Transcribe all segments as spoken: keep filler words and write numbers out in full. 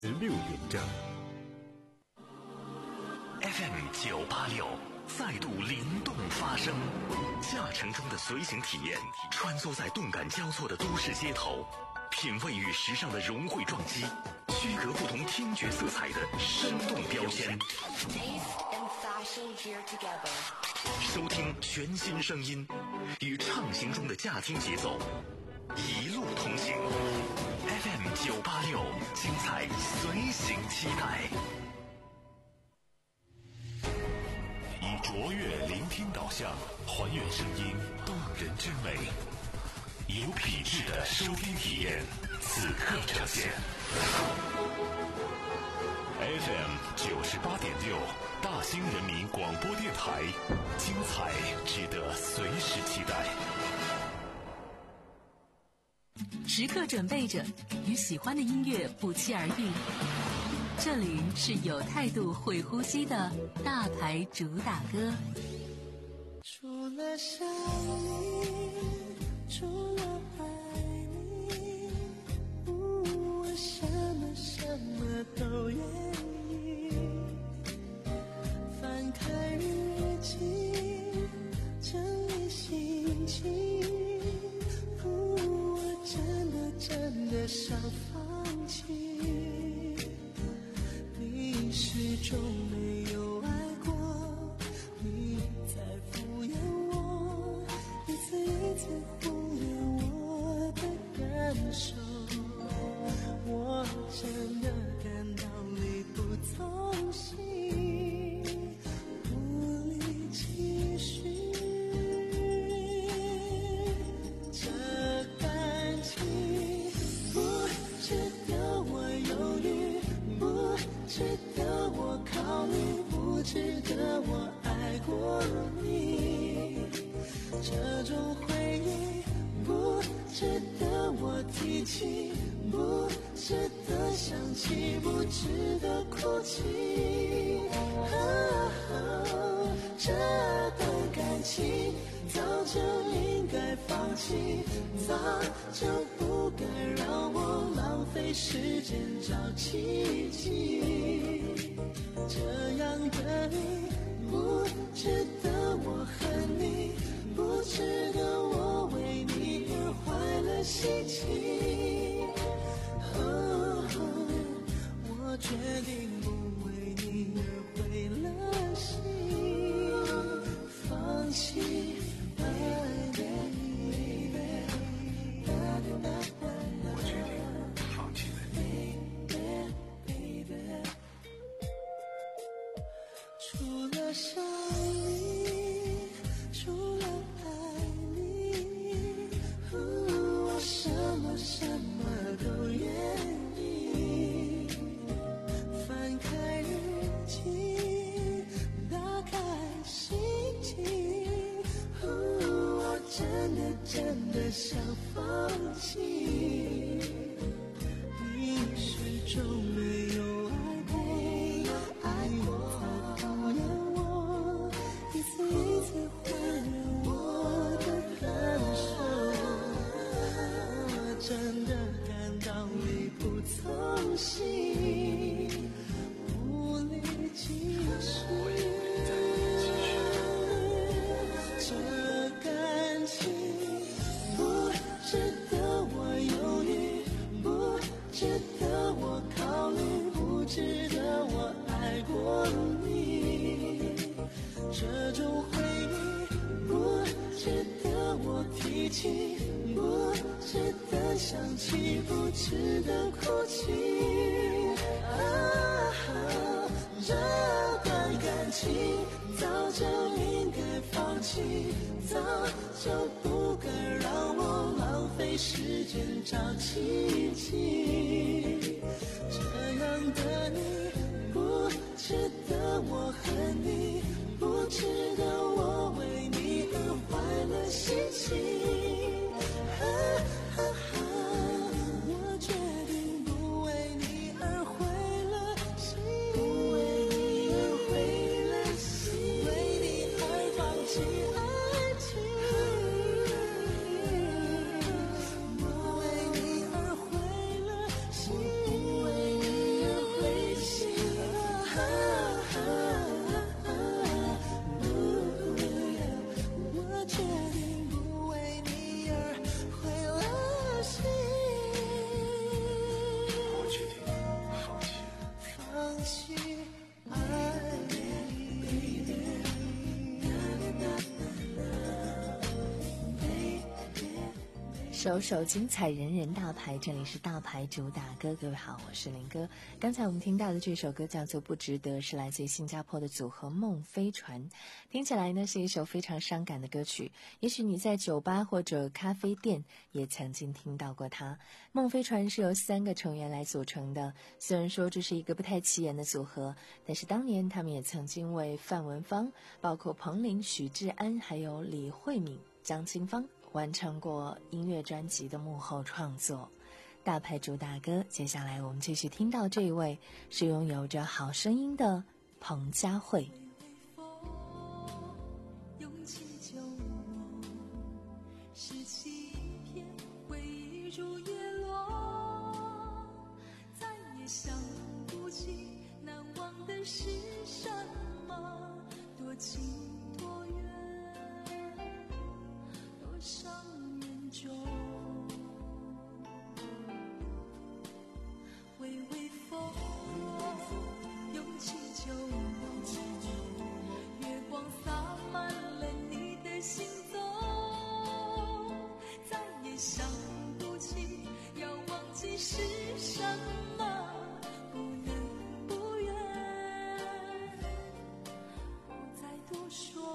六点整 F M 九八六再度灵动发声，驾乘中的随行体验，穿梭在动感交错的都市街头，品味与时尚的融汇撞击，区隔不同听觉色彩的生动标签。收听全新声音，与畅行中的驾听节奏，一路同行。F M 九八六，精彩随行期待。以卓越聆听导向，还原声音动人之美，有品质的收听体验，此刻呈现。F M 九十八点六，大兴人民广播电台，精彩值得随时期待。 时刻准备着，与喜欢的音乐不期而遇。这里是有态度会呼吸的大牌主打歌。 除了想你，除了爱你，我什么什么都愿意。翻开日记，整理心情，我真的真的想放弃。你始终没有爱过，你在敷衍我，一次一次忽略我的感受，我真的感到力不从心，无力继续。这感情不值得我犹豫，不值得我考虑，不值得我爱过你。这种回忆不值得我提起，不值得想起，不值得哭泣。哦，这段感情早就应该放弃，早就不该让我浪费时间找奇迹。这样的你不值得我恨你，不值得我为你而坏了心情。哦，我决定不为你而毁了心，放弃爱你。 我决定放弃了你。 除了想你，除了爱你，我什么什么都愿意。翻开日记，打开心情，我真的真的想放弃。你始终没有爱过，爱我才敷衍我，一次一次忽略我的感受，我真的感到力不从心，无力继续。这感情不值得我犹豫，不值得我考虑，不值得我爱过你。这种回忆不值得我提起，不值得想起，不值得哭泣。啊，这段感情早就应该放弃，早就不该让我浪费时间找奇迹。这样的你不值得我恨你，不值得我为你而坏了心情。啊啊啊，我决定不为你而毁了心，不为你而毁了心，为你而放弃爱情，不为你而毁了心，不为你而首首精彩，人人大牌。这里是大牌主打歌，各位好，我是林哥。刚才我们听到的这首歌叫做《不值得》，是来自于新加坡的组合梦飞船。听起来呢是一首非常伤感的歌曲，也许你在酒吧或者咖啡店也曾经听到过它。梦飞船是由三个成员来组成的，虽然说这是一个不太起眼的组合，但是当年他们也曾经为范文芳、包括彭羚、许志安还有李慧敏、张清芳完成过音乐专辑的幕后创作。大牌主打歌，接下来我们继续听到这一位是拥有着好声音的彭佳慧。 用情旧梦，拾起一片回忆如叶落，再也想不起难忘的是什么，多近多远，多伤人中，微微风，涌起旧梦，月光洒满了你的行踪，再也想不起要忘记是什么，不能不愿，不再多说。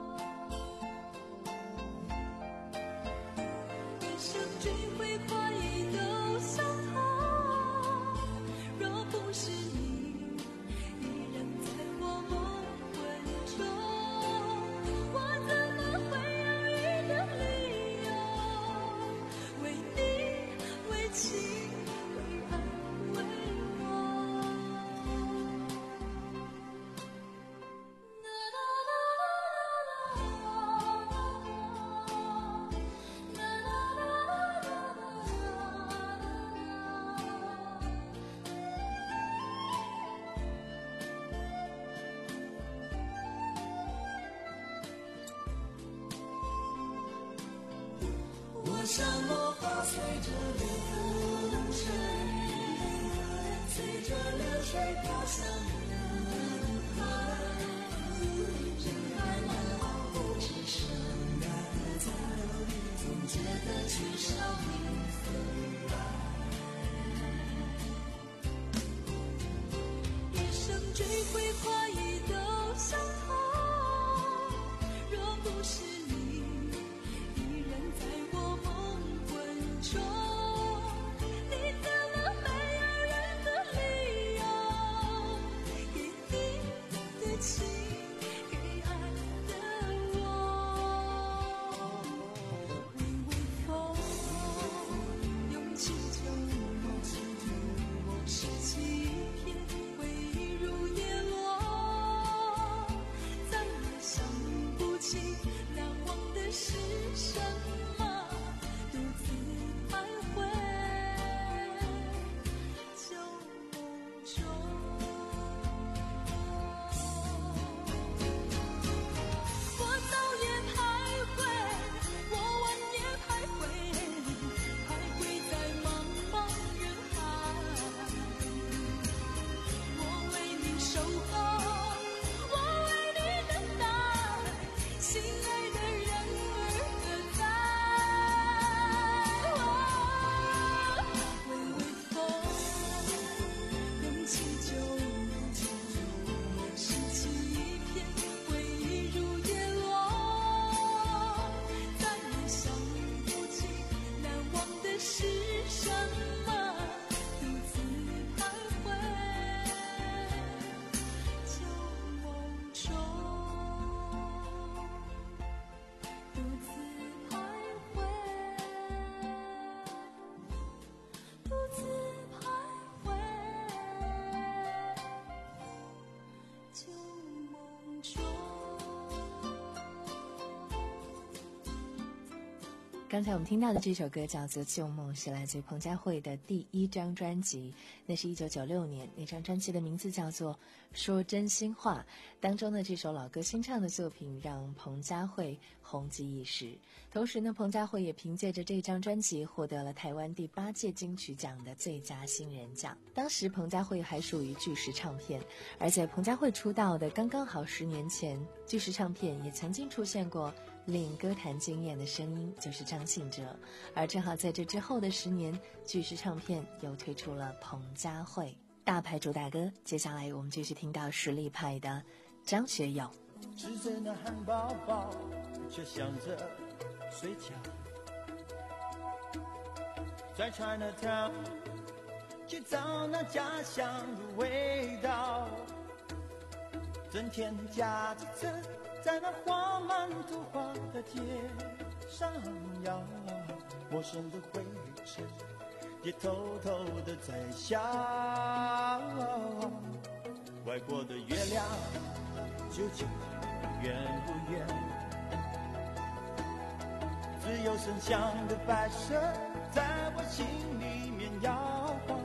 一生追悔快意都相同，若不是你依然在我梦魂中，我怎么会有一个理由为你为情为爱为我像落花随着流水，随着流水飘向人海，人海茫茫不知生爱在，总觉得缺少你的爱，一生追悔快意都相同，若不是你依然在我梦魂中，你怎么没有任何理由给你的情给爱的我，微微风涌起旧梦，拾起一片回忆如叶落，再也想不起难忘的是什么，独自徘徊旧梦中。我早也徘徊，我晚也徘徊，徘徊在茫茫人海，我为你守候，我为你等待，心爱的人儿何在？微微风涌起旧梦，拾起一片回忆如叶落，再也想不起难忘的是什么，独自徘徊旧梦中，独自徘徊，独自徘徊旧梦中。 刚才我们听到的这首歌叫做《旧梦》，是来自于彭佳慧的第一张专辑，那是一九九六年，那张专辑的名字叫做《说真心话》，当中的这首老歌新唱的作品让彭佳慧红极一时。同时呢，彭佳慧也凭借着这张专辑获得了台湾第八届金曲奖的最佳新人奖。当时彭佳慧还属于巨石唱片，而在彭佳慧出道的刚刚好十年前，巨石唱片也曾经出现过领歌坛惊艳的声音就是张信哲，而正好在这之后的十年，巨石唱片又推出了彭佳慧大牌主打歌。接下来我们继续听到实力派的张学友。 吃着那汉堡包，却想着睡觉，在 Chinatown 去找那家乡的味道，整天驾着车在那花满图画的街上摇，陌生的灰尘也偷偷的在笑，外国的月亮究竟圆不圆？自由声响的白色在我心里面摇晃，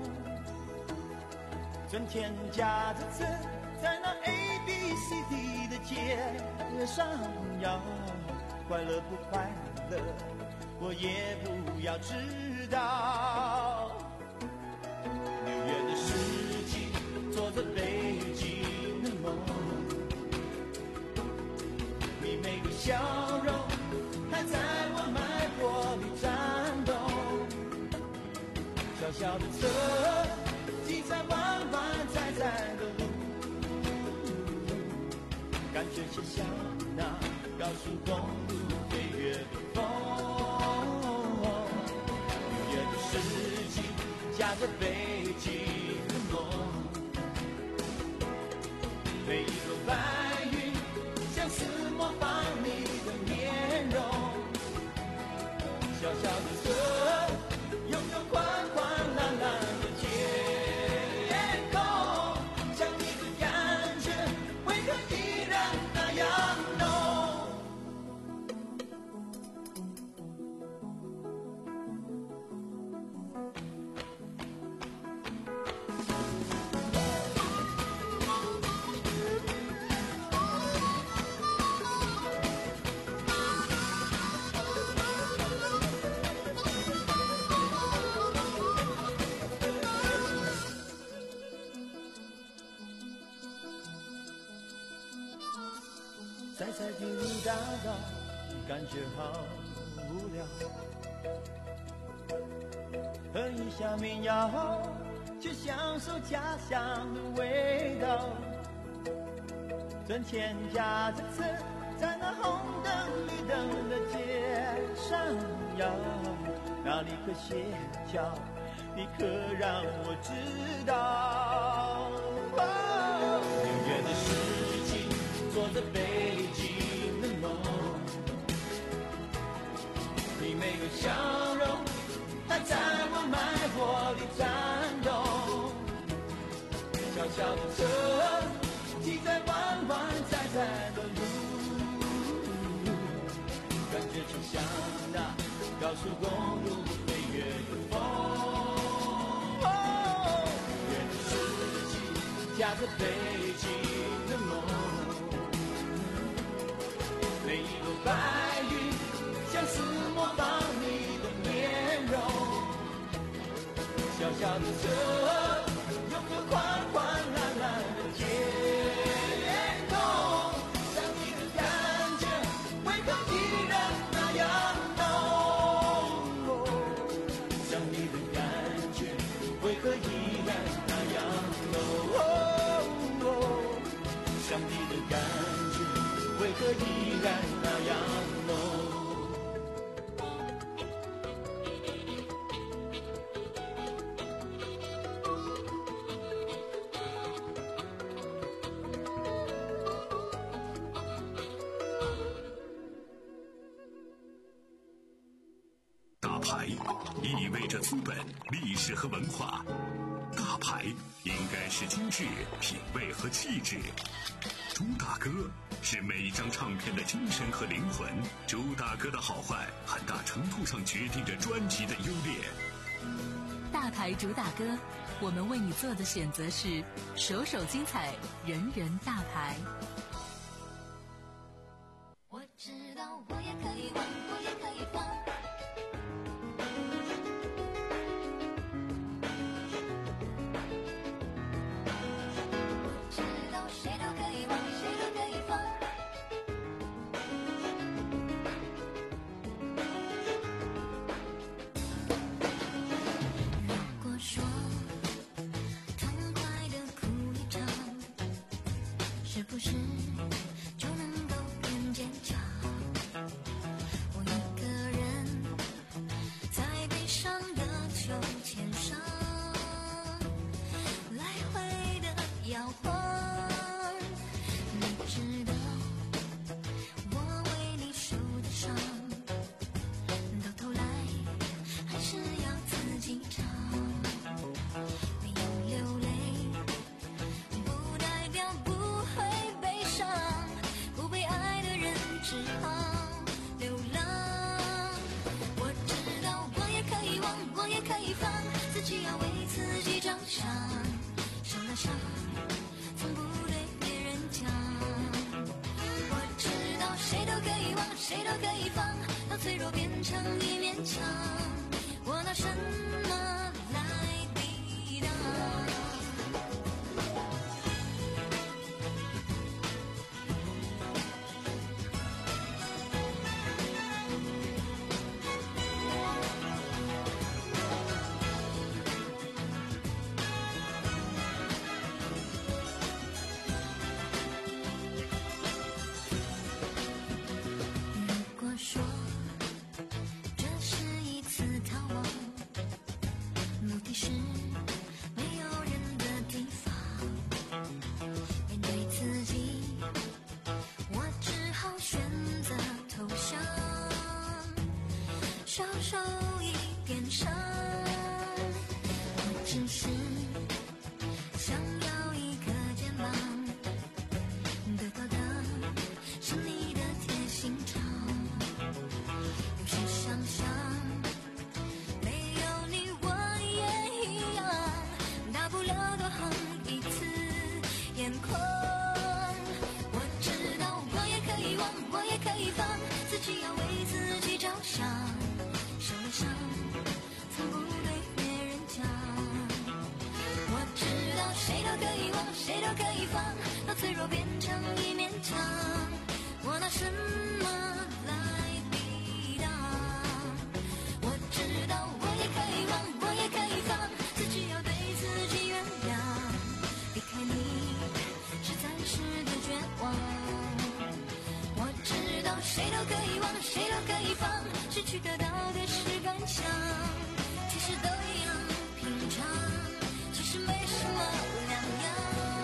整天驾着车在那 A B C D 的街上摇，快乐不快乐我也不要知道。纽约的市集做着北京的梦，你每个笑容还在我脉搏里颤动，小小的车挤在弯弯窄窄的路，感觉就像那高速公路飞越的风。纽约的市集夹着北京的梦，每一朵白云像是模仿你的面容，小小的车拥有宽宽蓝蓝的天空，想你的感觉为何依然那样浓？在在地路大道感觉好无聊，哼一下民谣就享受家乡的味道，整天驾着车在那红灯绿灯的街上摇，哪里可歇脚你可让我知道。纽约的市集做着北京的梦，你每个笑容还在我脉搏里颤动，小小的车挤在弯弯窄窄的路，感觉就像那高速公路飞越的风。纽约的市集夹着北京的梦，每一朵白云像是模仿你的面容，小小的车拥有宽宽蓝蓝的天空，想你的感觉为何依然那样浓？想你的感觉为何依然那样浓？想你的感觉为何依然那样浓？ 大牌意味着资本、历史和文化，大牌应该是精致、品味和气质。主打歌是每一张唱片的精神和灵魂，主打歌的好坏很大程度上决定着专辑的优劣。 大牌主打歌，我们为你做的选择是首首精彩，人人大牌。 我知道我也可以玩，我也可以放，我知道谁都可以玩，谁都可以放， 摇晃。你知道我为你受的伤，到头来还是要自己尝。没有流泪不代表不会悲伤，不被爱的人只好流浪。我知道我也可以忘，我也可以放，自己要为自己着想。受了伤从不对别人讲，我知道谁都可以忘，谁都可以放，到脆弱变成一面墙，我拿什么来抵挡？如果说这是一次逃亡，目的是没有人的地方，面对自己我只好选择投降，少受一点伤。我只是想要一个肩膀，得到的是你的贴心肠。有时想想没有你我也一样，大不了多红一次眼眶。我知道我也可以忘，我也可以放，自己要为自己着想。受了伤从不对别人讲，我知道谁都可以忘，谁都可以放，到脆弱变成一面墙，我拿什么来抵挡？我知道我也可以忘，我也可以放，自己要对自己原谅。离开你是暂时的绝望，我知道谁都可以忘，谁都可以放，失去得到的是感想，其实都一样平常，其实没什么两样。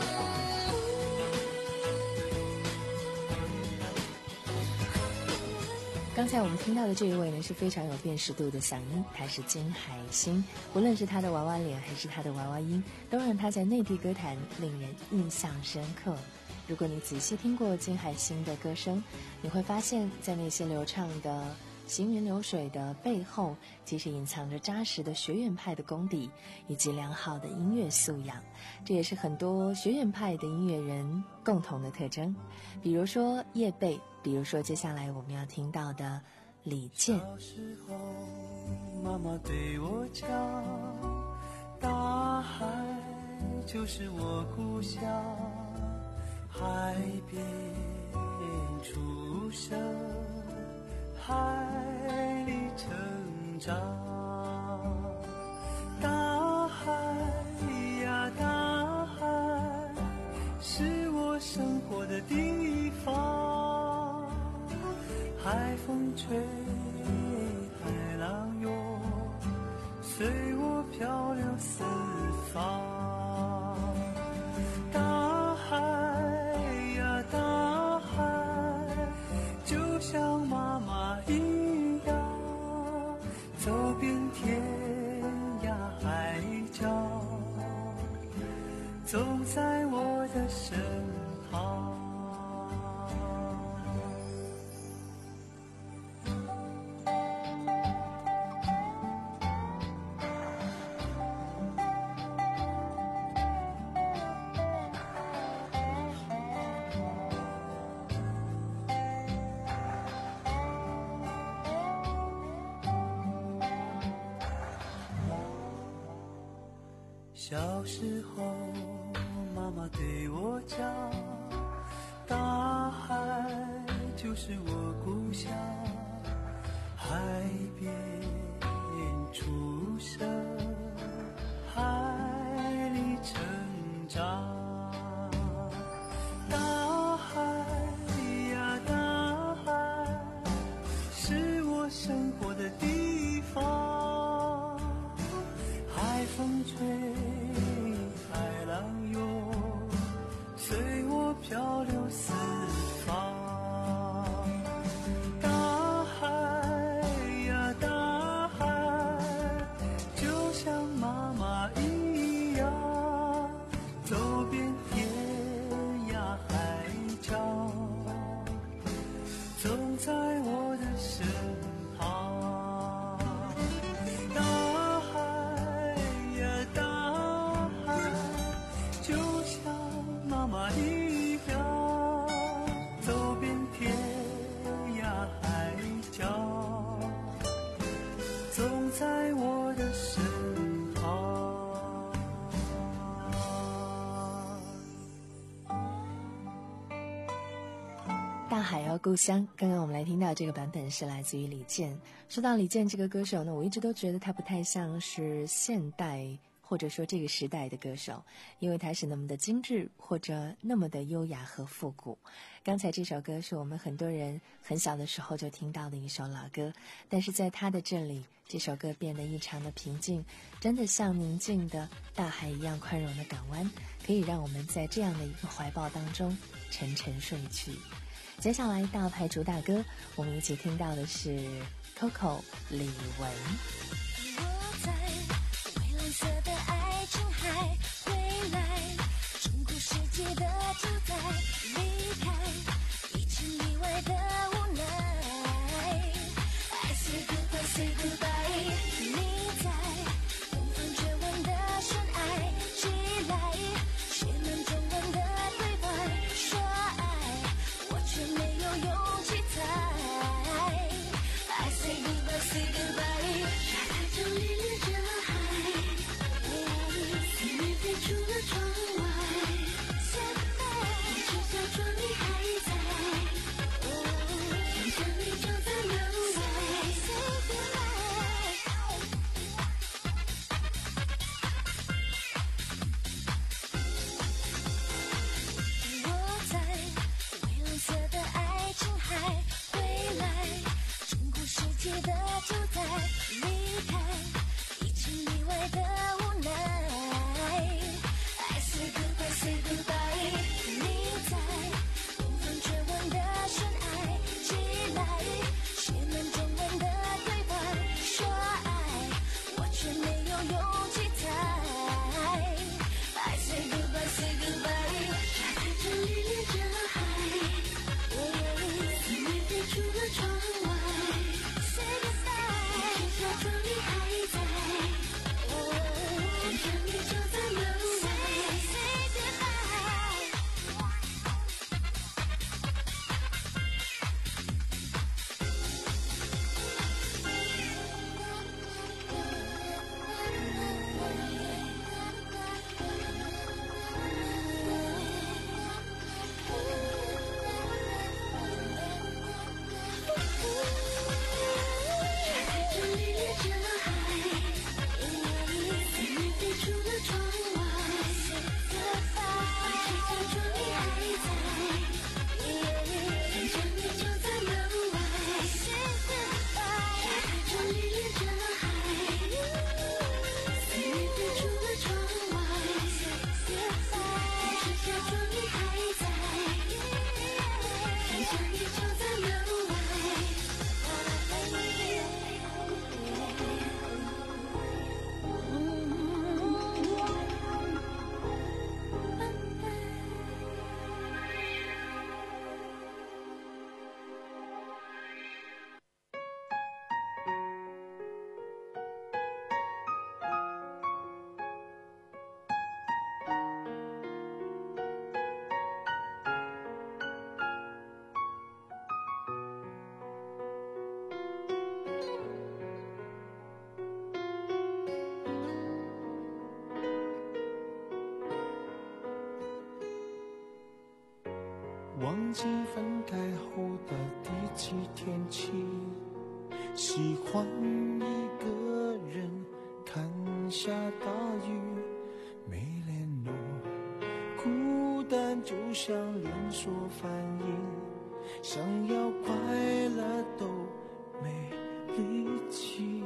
刚才我们听到的这一位呢，是非常有辨识度的嗓音，他是金海心。无论是他的娃娃脸还是他的娃娃音，都让他在内地歌坛令人印象深刻。如果你仔细听过金海心的歌声，你会发现在那些流畅的行云流水的背后，其实隐藏着扎实的学院派的功底以及良好的音乐素养，这也是很多学院派的音乐人共同的特征。比如说叶蓓，比如说接下来我们要听到的李健。 小时候妈妈对我讲，大海就是我故乡，海边出生，海里成长。大海呀大海，是我生活的地方，海风吹，海浪涌，随我漂流四方。大海呀大海，就像妈妈一样，走遍天涯海角，走在我的身旁。小时候妈妈对我讲，大海就是我故乡，海边出生，海里成长。大海呀大海，是我生活的地方，海风吹，海浪涌， 妈妈的表，走遍天涯海角，总在我的身旁。 大海要故乡，刚刚我们来听到这个版本是来自于李健。说到李健这个歌手呢，我一直都觉得他不太像是现代或者说这个时代的歌手，因为他是那么的精致或者那么的优雅和复古。刚才这首歌是我们很多人很小的时候就听到的一首老歌，但是在他的这里，这首歌变得异常的平静，真的像宁静的大海一样宽容的港湾，可以让我们在这样的一个怀抱当中沉沉睡去。接下来大牌主打歌，我们一起听到的是 Coco 李玟。 我在蔚蓝色的爱琴海回来，中古世界的主宰离开，意料意外的无奈。I say goodbye, say goodbye， 你在东方绝望的深爱，起来写满中文的对白，说爱我却没有勇气猜。I say goodbye, say goodbye， 沙滩上恋恋着海，思念飞出了窗外。现在你赤小窗你还在，想象你就在门外。Say goodbye， 我在蔚蓝色的爱琴海回来，中古世界的主宰离开，意料意外的无奈。I say goodbye, say goodbye， 你在东方绝望的深爱，起来写满中文的对白，说爱我却没有勇气猜。I say goodbye, say goodbye， 沙滩上恋恋着海，思念飞出了窗外。Say goodbye， 赤小窗你还在，想象你就在门外。Say goodbye。沙滩上恋恋着海，思念飞出了窗外。赤小窗你还在，想象你就在门外。沙滩上恋恋着海，思念飞出了窗外。赤小窗你还在，想象你就在门外。 忘记分开后的第几天起，喜欢一个人看下大雨，没联络，孤单就像连锁反应，想要快乐都没力气。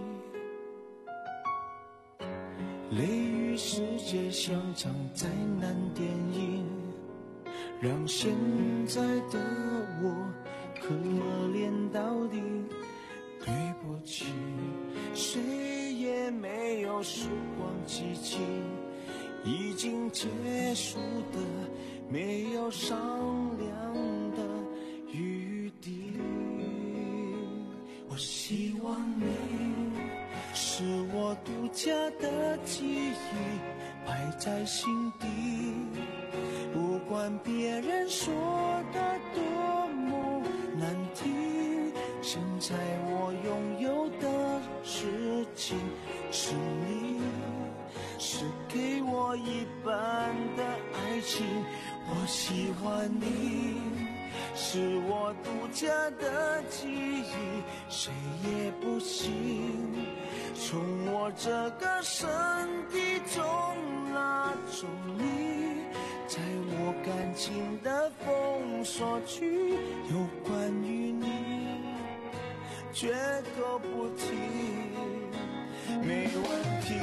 雷雨世界像场灾难电影，让现在的我可怜到底。对不起，谁也没有时光机器，已经结束的没有商量的余地。我希望你是我独家的记忆，摆在心底，不管管别人说的多么难听，现在我拥有的事情是你，是给我一半的爱情。我喜欢你，是我独家的记忆，谁也不行从我这个身体中拿走你，在我感情的封锁区，有关于你绝口不提，没问题。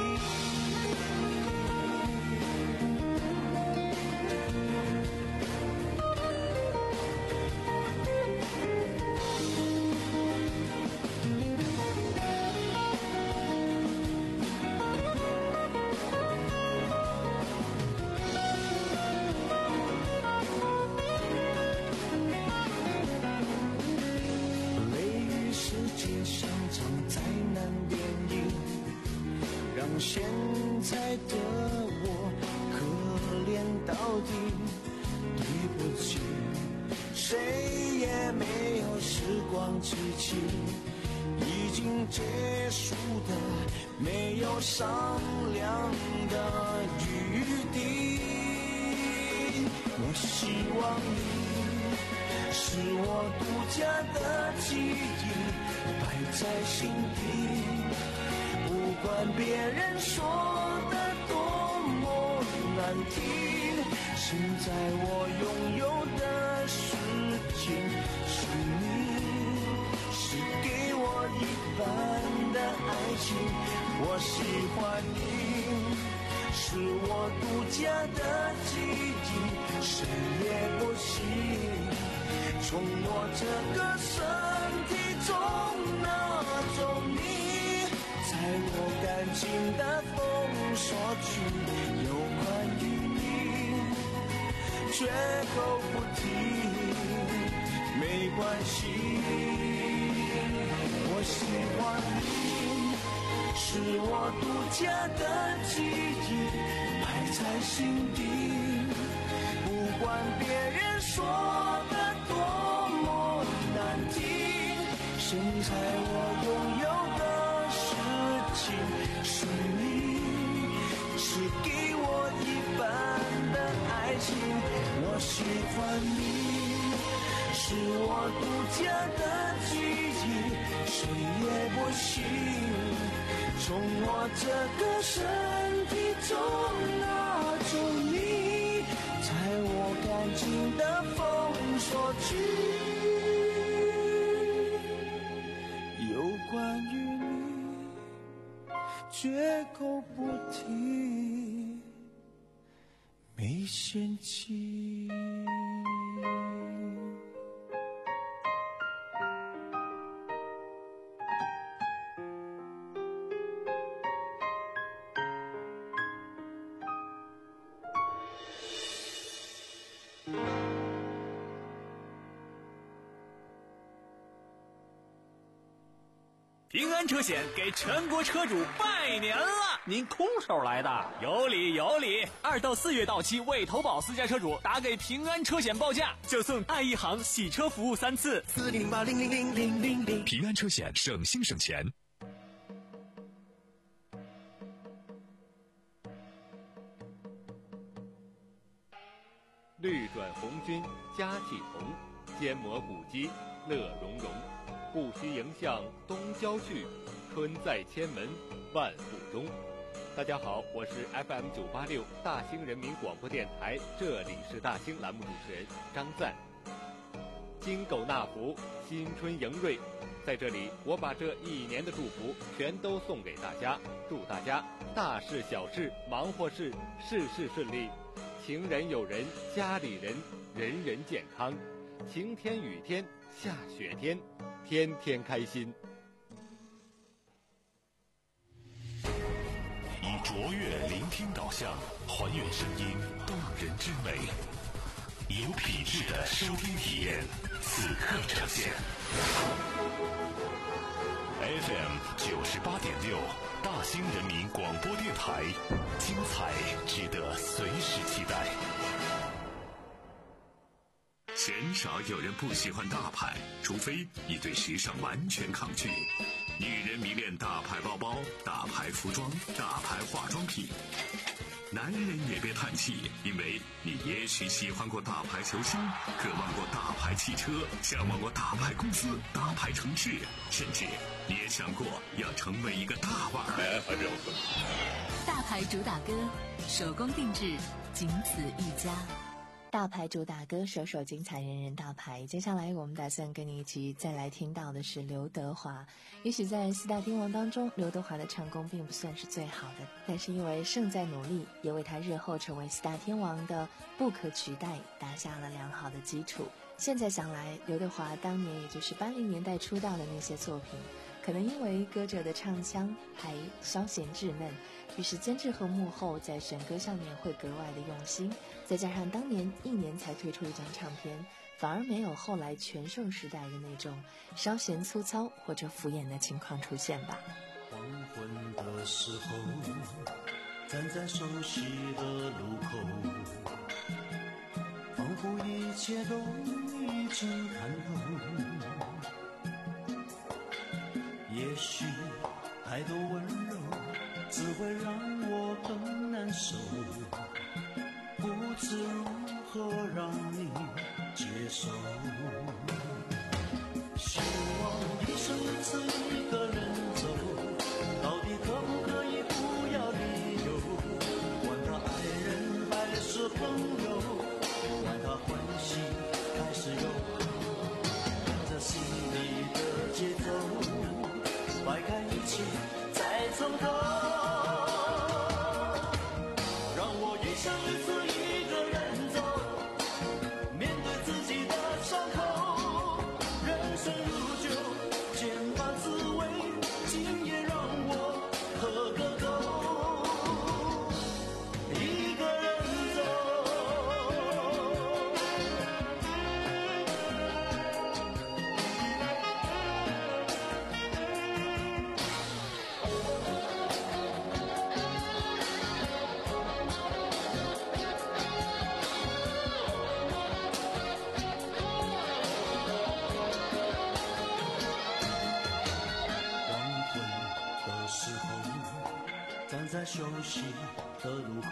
现在的我可怜到底，对不起，谁也没有时光机器，已经结束的没有商量的余地。我希望你是我独家的记忆，摆在心底，不管别人说的多么难听，现在我拥有的事情是你，是给我一半的爱情。我喜欢你，是我独家的记忆，谁也不行从我这个身体中拿走你，在我感情的封锁区，有关于你绝口不提，没关系。我喜欢你，是我独家的记忆，摆在心底，不管别人说的多么难听，现在我拥有的是你，是给我一半的爱情。我喜欢你，是我独家的记忆，谁也不行从我这个身体中拿走你，在我感情的封锁区，有关于绝口不提，没嫌弃。 平安车险给全国车主拜年了！ 您空手来的？ 有理有理！二到四月到期未投保私家车主，打给平安车险报价，就送爱一行洗车服务三次。 四零八零零零零零零。 平安车险，省心省钱。 绿转红军佳气同，坚磨古肌乐融融。不须迎向东郊去，春在千门万户中。大家好，我是 F M 九八六大兴人民广播电台，这里是大兴栏目主持人张赞。金狗纳福，新春迎瑞，在这里我把这一年的祝福全都送给大家，祝大家大事小事忙活事事事顺利，情人友人家里人人人健康，晴天雨天下雪天天天开心。 以卓越聆听导向，还原声音动人之美，有品质的收听体验，此刻呈现。F M 九十八点六，大兴人民广播电台，精彩值得随时期待。 鲜少有人不喜欢大牌，除非你对时尚完全抗拒。女人迷恋大牌包包、大牌服装、大牌化妆品。男人也别叹气，因为你也许喜欢过大牌球星，渴望过大牌汽车，向往过大牌公司、大牌城市，甚至你也想过要成为一个大腕儿。 大牌主打歌，手工定制，仅此一家。 大牌主打歌，首首精彩，人人大牌。接下来我们打算跟你一起再来听到的是刘德华。也许在四大天王当中，刘德华的唱功并不算是最好的，但是因为胜在努力，也为他日后成为四大天王的不可取代打下了良好的基础。现在想来，刘德华当年也就是八零年代出道的那些作品，可能因为歌者的唱腔还稍显稚嫩，于是监制和幕后在选歌上面会格外的用心，再加上当年一年才推出一张唱片，反而没有后来全盛时代的那种稍显粗糙或者敷衍的情况出现吧。 黄昏的时候，站在熟悉的路口，仿佛一切都已经看透。也许太多温柔只会让我更难受，不知如何让你接受。希望一生一次一个人走，到底可不可以不要理由？管他爱人还是朋友，管他欢喜还是忧愁，跟着心里的节奏，摆开一切再从头，让我一生一次一个人走，面对自己的伤口，人生如酒，千般滋味，今夜让我喝个够，一个人走。站在熟悉的路口，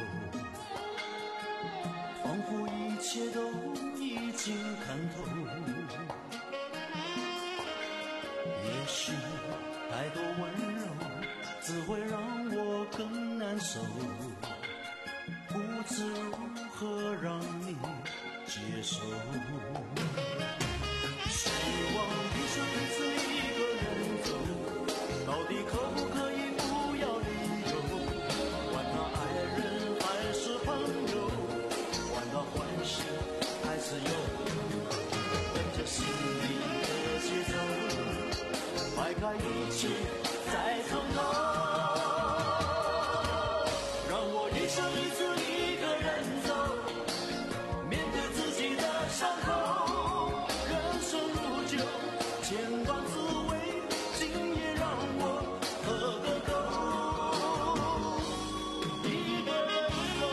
仿佛一切都已经看透。也许太多温柔只会让我更难受，不知如何让你接受。希望一生一次一个人走，到底可不可以不要理由？管他爱人还是朋友，管他欢喜还是忧愁，跟着心里的节奏，摆开一切再从头，让我一生一次一个人走，面对自己的伤口，人生如酒，千般滋味，今夜让我喝个够，一个人走。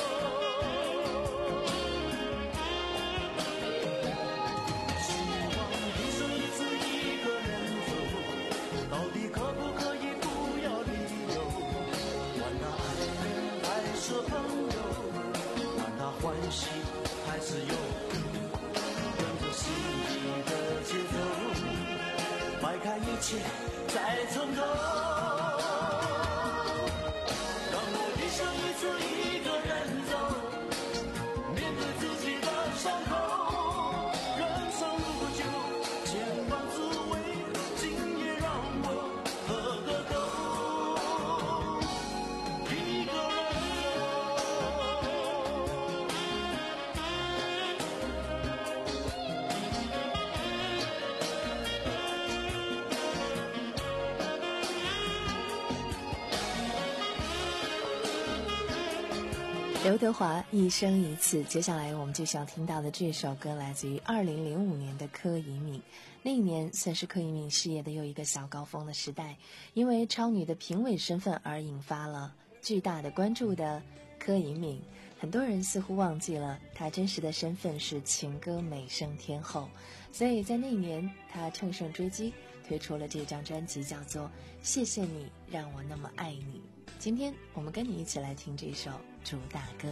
希望一生一次一个人走，到底可不可以不要理由？管他爱人还是朋友，管他欢喜还是忧愁，跟着心里的节奏，摆开一切再从头，让我一生一次一个人走，面对自己的伤口，人生如酒，千般滋味，今夜让我喝个够，一个人刘德华一生一次，接下来我们就想听到的这首歌来自于二零零五年的柯以敏。那一年算是柯以敏事业的又一个小高峰的时代，因为超女的评委身份而引发了巨大的关注的柯以敏， 很多人似乎忘记了她真实的身份是情歌美声天后，所以在那一年她乘胜追击，推出了这张专辑，叫做《谢谢你让我那么爱你》。今天我们跟你一起来听这首主打歌。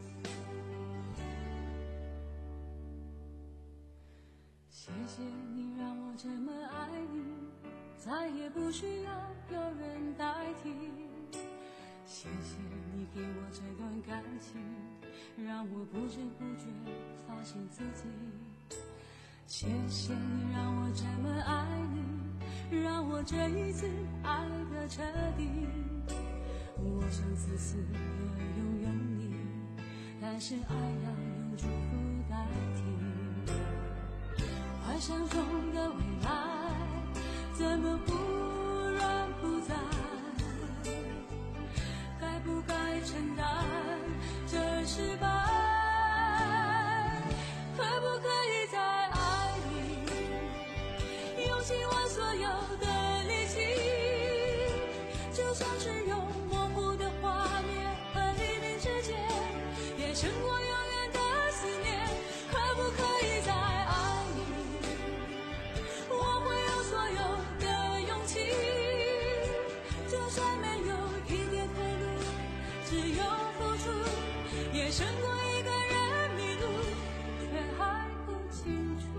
谢谢你让我这么爱你，再也不需要有人代替。谢谢你给我这段感情，让我不知不觉发现自己。谢谢你让我这么爱你，让我这一次爱得彻底。我想死死地拥有你，但是爱要用祝福代替。幻想中的未来怎么忽然不在，该不该承担这失败，可不可以再爱你，用尽我所有的力气，就算是用模糊的画面和黎明之间，也胜过永远的思念。可不可以再爱你，我会有所有的勇气，就算没有一点退路，只有付出，也胜过一个人迷路却还不清楚。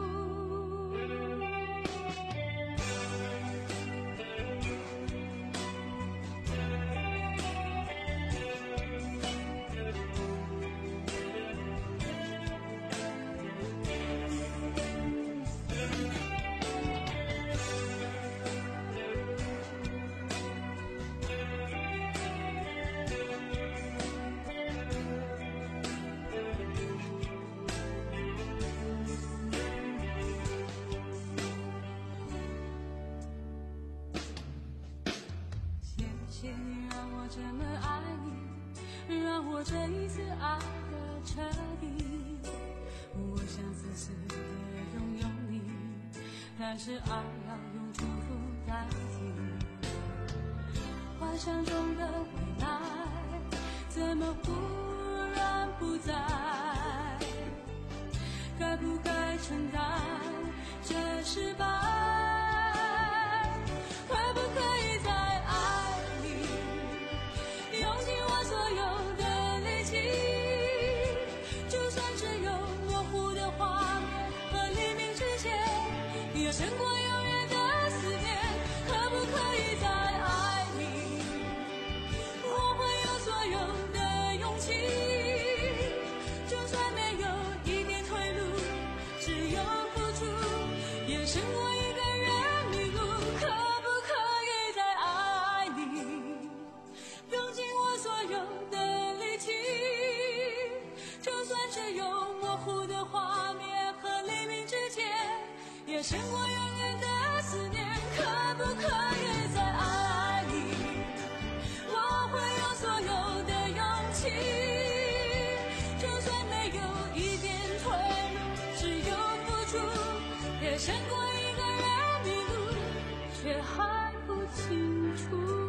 谢谢你让我这么爱你，让我这一次爱得彻底。我想死死地拥有你，但是爱要用祝福代替。幻想中的未来怎么忽然不在，该不该承担这失败，可不可以再爱你，用尽我所有的力气，就算只有模糊的画面和黎明之间，也胜过永远的思念。可不可以再爱你，我会有所有的勇气，就算没有一点退路，只有付出，也胜过一个人迷路。可不可以再爱你，用尽我所有的力气，就算只有模糊的画面和黎明之间，也胜过永远的思念。可不可以再爱你，我会有所有的勇气，就算没有一点退路，只有付出，也胜过一个人迷路却还不清楚。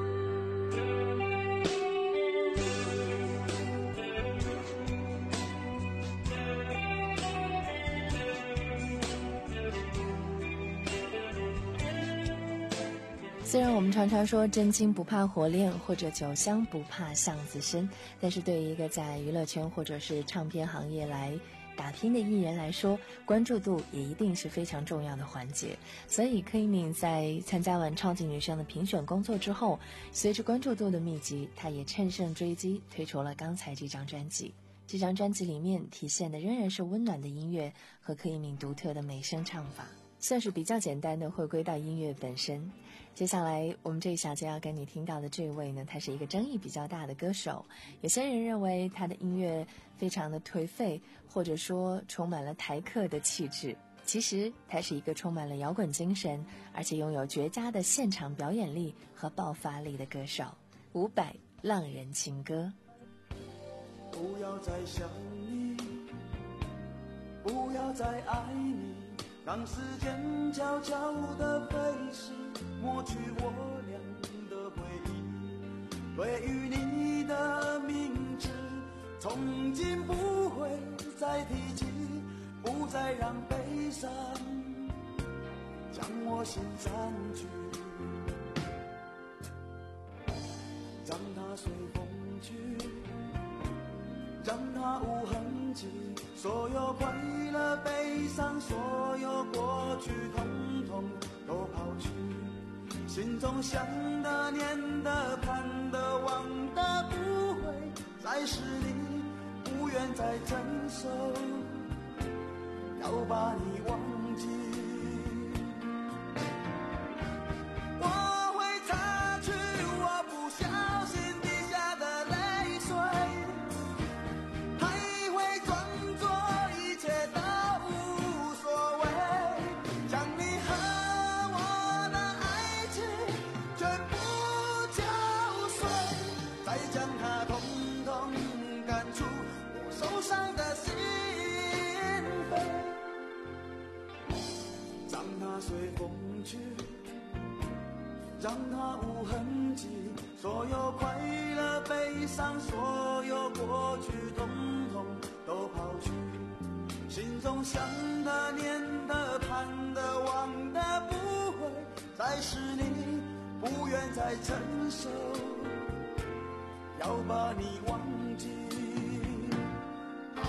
虽然我们常常说真金不怕火炼，或者酒香不怕巷子深，但是对于一个在娱乐圈或者是唱片行业来打拼的艺人来说，关注度也一定是非常重要的环节。所以柯以敏在参加完超级女声的评选工作之后，随着关注度的密集，她也乘胜追击，推出了刚才这张专辑。这张专辑里面体现的仍然是温暖的音乐和柯以敏独特的美声唱法，算是比较简单的回归到音乐本身。接下来我们这一小节要跟你听到的这位呢，他是一个争议比较大的歌手。有些人认为他的音乐非常的颓废，或者说充满了台客的气质。其实他是一个充满了摇滚精神，而且拥有绝佳的现场表演力和爆发力的歌手。伍佰《浪人情歌》。 不要再想你，不要再爱你，让时间悄悄地飞逝，抹去我俩的回忆。对于你的名字， 从今不会再提起，不再让悲伤将我心占据，让它随风去，让它无痕迹，所有快乐悲伤，所有过去统统都抛去，心中想的念的盼的望的不会再是你，不愿再承受，要把你忘记。我会擦去我不小心滴下的泪水，还会装作一切都无所谓，将你和我的爱情全部搅碎，再将它统统赶出我受伤的心扉，让它随风去，让它无痕迹，所有快乐悲伤，所有过去统统都抛去，心中想的念的盼的望的不会再是你，不愿再承受，要把你忘记啊。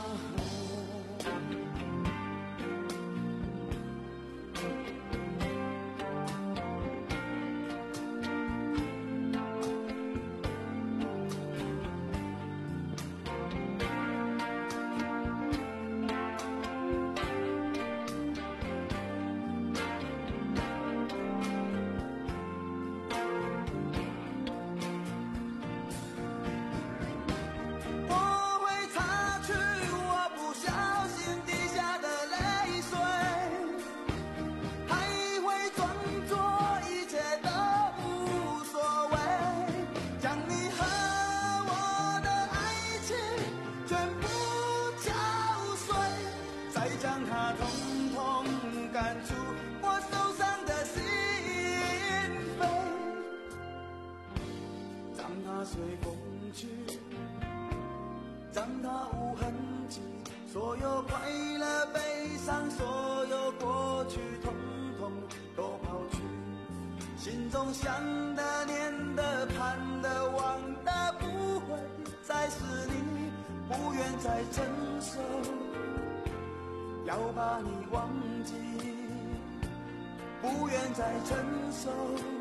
随风去，让它无痕迹，所有快乐悲伤，所有过去统统都抛去，心中想的念的盼的望的不会再是你，不愿再承受，要把你忘记，不愿再承受，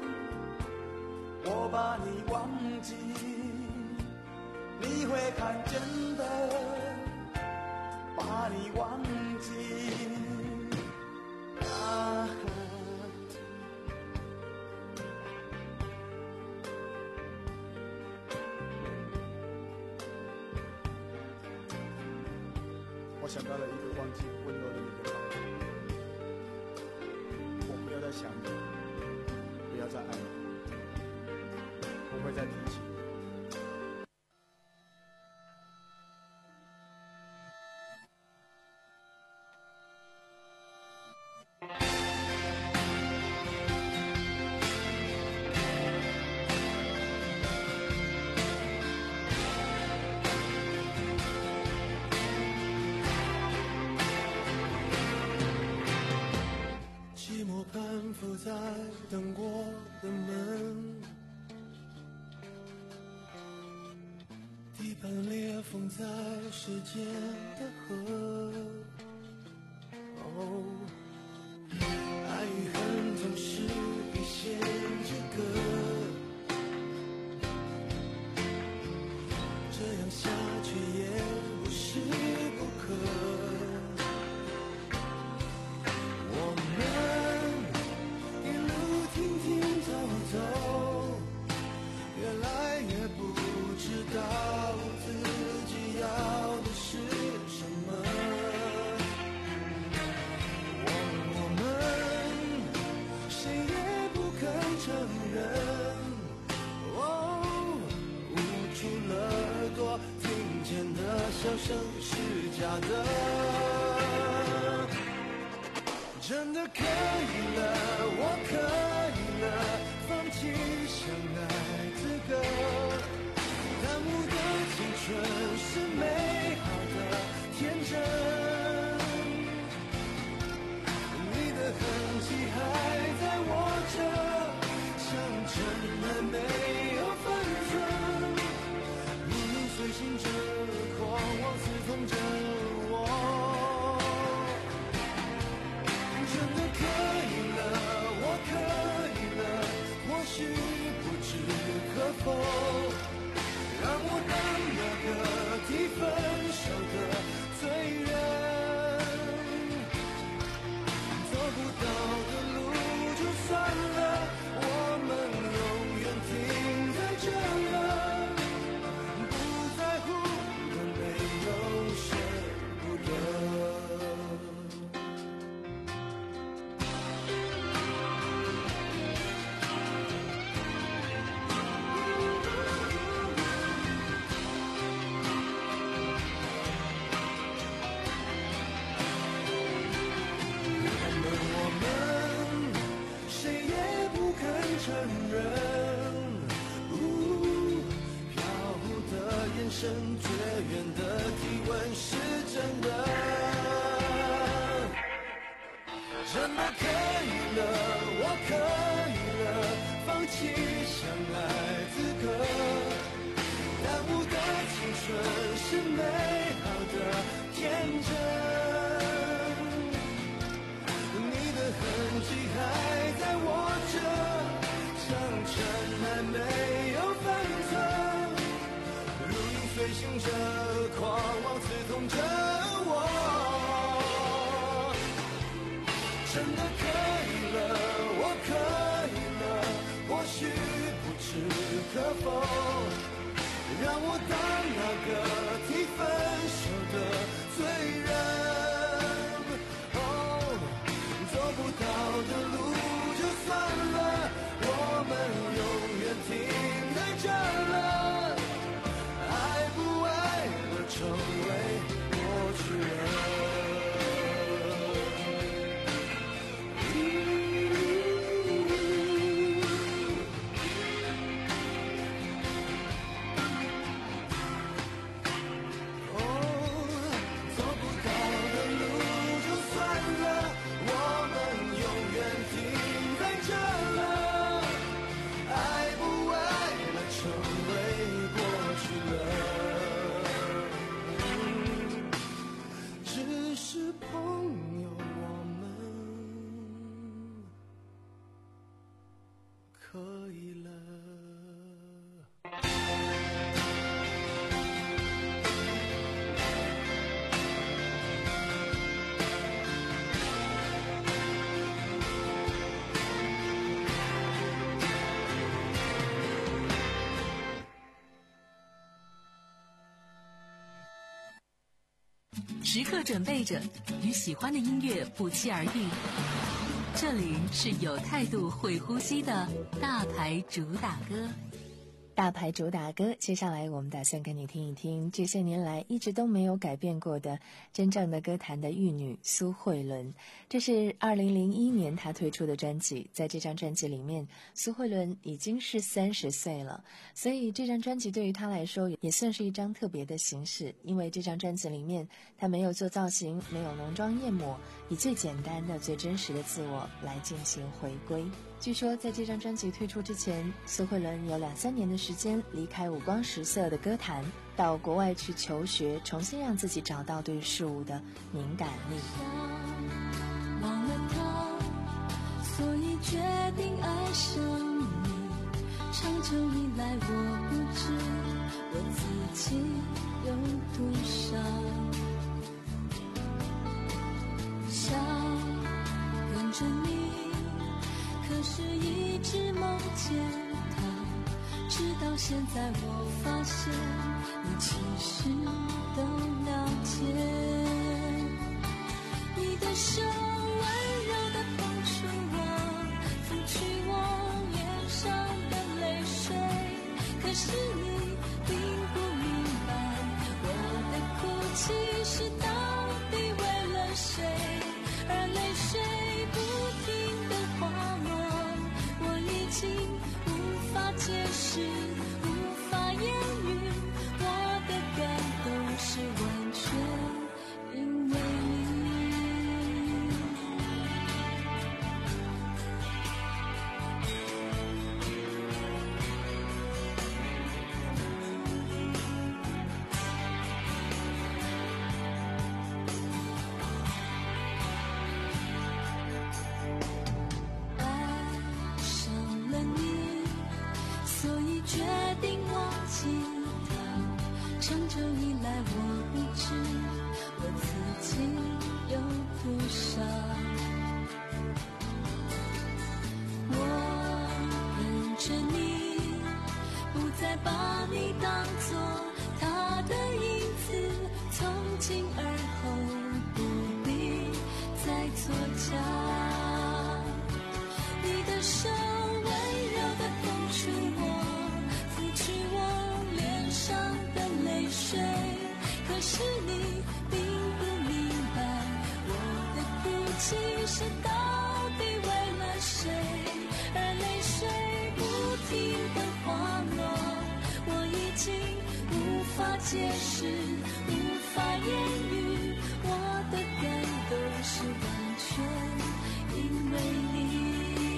我把你忘记，你会看见的，把你忘记啊。 我想到了一个忘记温柔的你的方法，我不要再想你，不要再爱你，不会再提起。 寂寞攀附在等过的门，地板裂缝在时间的河。哦，爱与恨总是一线之隔，这样下去也不是不可。笑声是假的，真的可以了，我可以了，放弃相爱资格。但我的青春是美好的天真，你的痕迹还在握着，像尘埃没有分寸，如影随形着，狂妄刺痛着我。真的可以了，我可以了，或许不知可否，让我当那个提分手的罪人。走不到的路就算了，我们永远停在这了，不在乎的没有舍不得。承认，呜，飘忽的眼神，绝缘的体温是真的，真的可以了，我可以了，放弃相爱资格，耽误的青春是美好的天真，你的痕迹还在握着，像尘埃没有分寸，如影随形着，狂妄刺痛着我。真的可以了，我可以了，或许不知可否，让我当那个提分手的罪人。哦，走不到的路就算了，我们永远停在这了，爱不爱了，成为过去了。 时刻准备着，与喜欢的音乐不期而遇。这里是有态度、会呼吸的大牌主打歌。 大牌主打歌，接下来我们打算跟你听一听这些年来一直都没有改变过的真正的歌坛的玉女苏慧伦。这是二零零一年她推出的专辑，在这张专辑里面，苏慧伦已经是三十岁了，所以这张专辑对于她来说也算是一张特别的形式，因为这张专辑里面她没有做造型，没有浓妆艳抹，以最简单的、最真实的自我来进行回归。据说在这张专辑推出之前，苏慧伦有两三年的时间离开五光十色的歌坛，到国外去求学，重新让自己找到对事物的敏感力。 忘了他，所以决定爱上你，长久以来我不知我自己有多少，想跟着你，可是一直梦见他，直到现在我发现你其实都了解，你的手温柔地碰触我，拂去我脸上的泪水，可是你并不明白我的哭泣是到底为了谁，而泪水不停地滑落，我已经无法解释，无法言语， 记得长久以来我不知我自己有多少，我跟着你不再把你当作他的影子，从今而后不必再作假。你的手温柔地碰触我，拂去我脸上的泪水，可是你并不明白我的哭泣是到底为了谁，而泪水不停地滑落，我已经无法解释，无法言语，我的感动是完全因为你。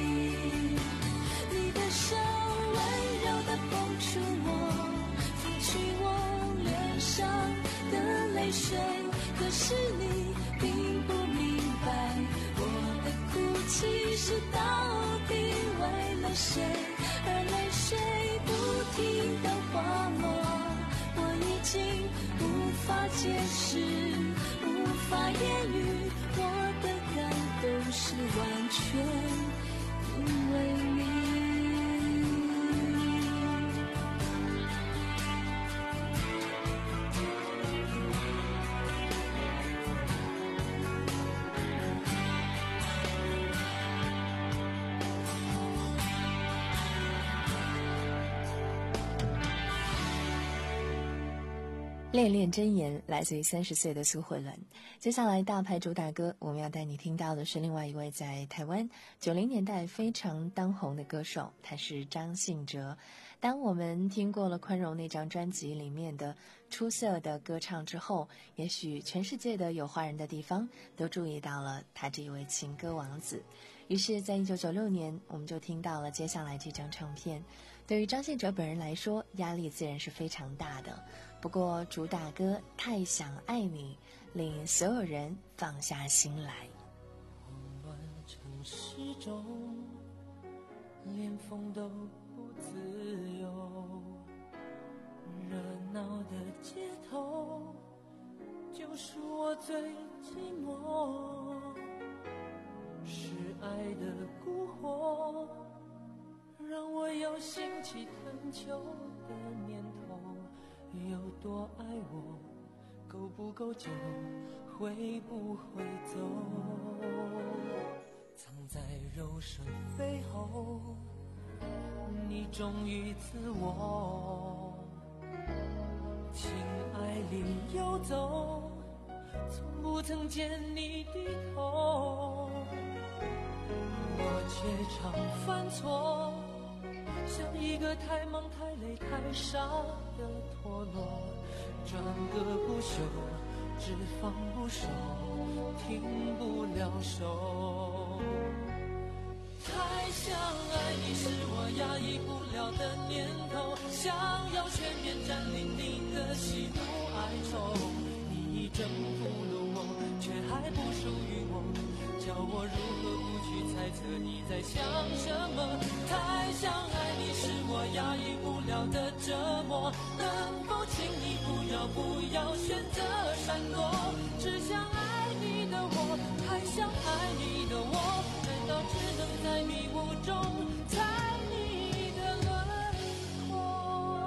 你的手温柔地碰触我，拂去我脸上的泪水，可是你并不明白我的哭泣是到底为了谁，而泪水不停地滑落，我已经无法解释，无法言语，我的感动是完全因为你。 恋恋真言来自于三十岁的苏慧伦。接下来大牌主打歌，我们要带你听到的是另外一位在台湾九零年代非常当红的歌手，他是张信哲。当我们听过了宽容那张专辑里面的出色的歌唱之后，也许全世界的有华人的地方都注意到了他这一位情歌王子。于是在一九九六年，我们就听到了接下来这张唱片。对于张信哲本人来说，压力自然是非常大的，不过主打歌《太想爱你》令所有人放下心来。 慌乱城市中，连风都不自由，热闹的街头就是我最寂寞，是爱的蛊惑让我有兴起探求的念头，有多爱我，够不够久，会不会走，藏在柔顺背后，你忠于自我，情爱里游走，从不曾见你低头，我却常犯错，像一个太忙太累太傻的陀螺，转个不休，只放不收，停不了手。太想爱你是我压抑不了的念头，想要全面占领你的喜怒哀愁，你已征服了我，却还不属于我，叫我如何不去猜测你在想什么。太想爱你是我压抑不了的折磨，能否请你不要不要选择闪躲，只想爱你的我，太想爱你的我，难道只能在迷雾中猜你的轮廓。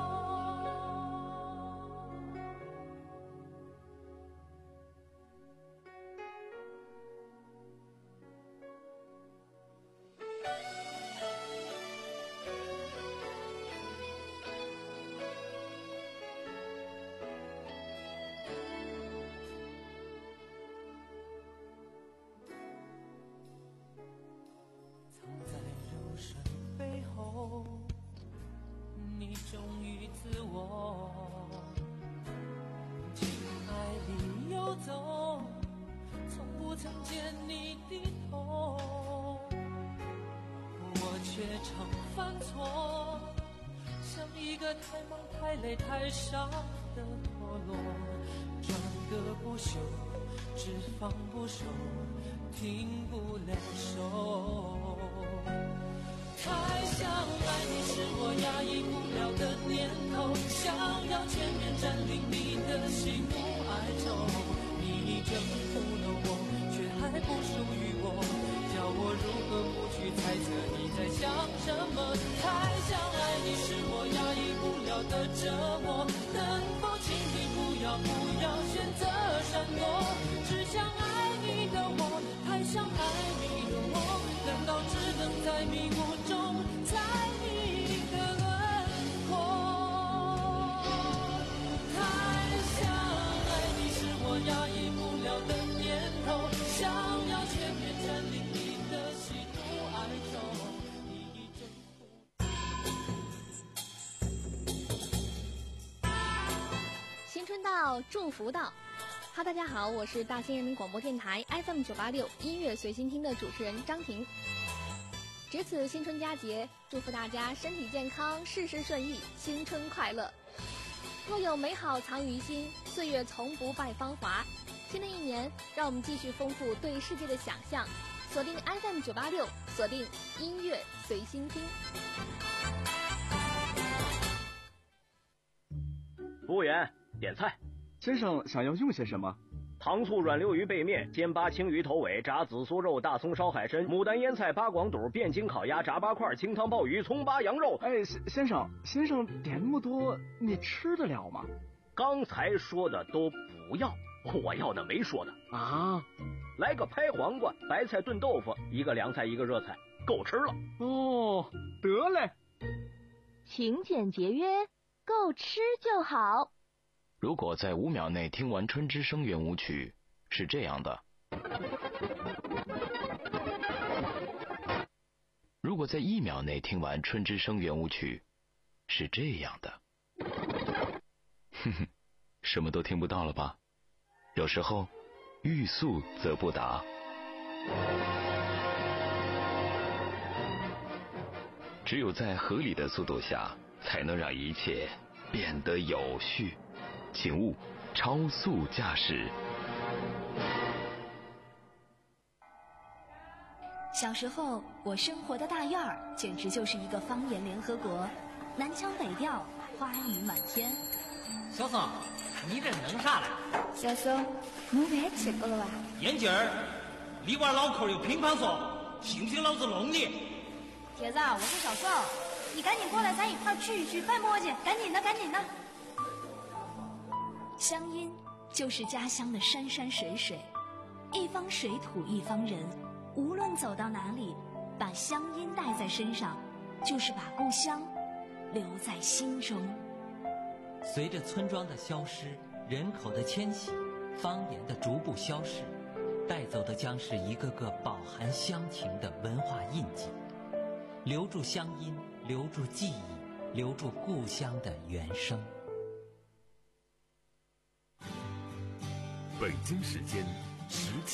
你忠于自我，情爱里游走，从不曾见你低头，我却常犯错，像一个太忙太累太傻的陀螺，转个不休，只放不收，停不了手。 太想爱你是我压抑不了的念头，想要全面占领你的喜怒哀愁，你征服了我，却还不属于我，叫我如何不去猜测你在想什么？太想爱你是我压抑不了的折磨，能否请你不要不要选择闪躲？只想爱你的我，太想爱你的我，难道只能在迷雾中猜你的轮廓？太想爱你是我压抑不了的念头，想要全面占领你的喜怒哀愁，你已征服。 新春到，祝福到。哈，大家好，我是大兴人民广播电台 F M 九八六音乐随心听的主持人张婷。值此新春佳节，祝福大家身体健康，事事顺意，新春快乐。若有美好藏于心，岁月从不败芳华。新的一年，让我们继续丰富对世界的想象，锁定 F M 九八六，锁定音乐随心听。 服务员，点菜。 先生想要用些什么？ 糖醋软溜鱼背面、煎八青鱼头尾、炸紫苏肉、大葱烧海参、牡丹腌菜、八广肚、汴京烤鸭、炸八块、清汤鲍鱼、葱八羊肉。 哎，先生，先生点那么多，你吃得了吗？ 刚才说的都不要，我要的没说的啊。 来个拍黄瓜、白菜炖豆腐，一个凉菜一个热菜，够吃了。 哦，得嘞。 勤俭节约，够吃就好。 如果在五秒内听完春之声圆舞曲，是这样的；如果在一秒内听完春之声圆舞曲，是这样的。哼哼，什么都听不到了吧？有时候，欲速则不达。只有在合理的速度下，才能让一切变得有序。请勿超速驾驶。 小时候，我生活的大院儿简直就是一个方言联合国，南腔北调，花语满天。 小宋，你这弄啥嘞？ 小宋，我饭吃过了吧？ 眼镜儿，你玩脑壳有乒乓球，信不信老子弄你？ 铁子，我是小宋，你赶紧过来，咱一块儿聚一聚，别磨叽，赶紧的，赶紧的。乡音就是家乡的山山水水，一方水土一方人，无论走到哪里，把乡音带在身上，就是把故乡留在心中。 随着村庄的消失，人口的迁徙，方言的逐步消逝，带走的将是一个个饱含乡情的文化印记。留住乡音，留住记忆，留住故乡的原声。 北京时间十七。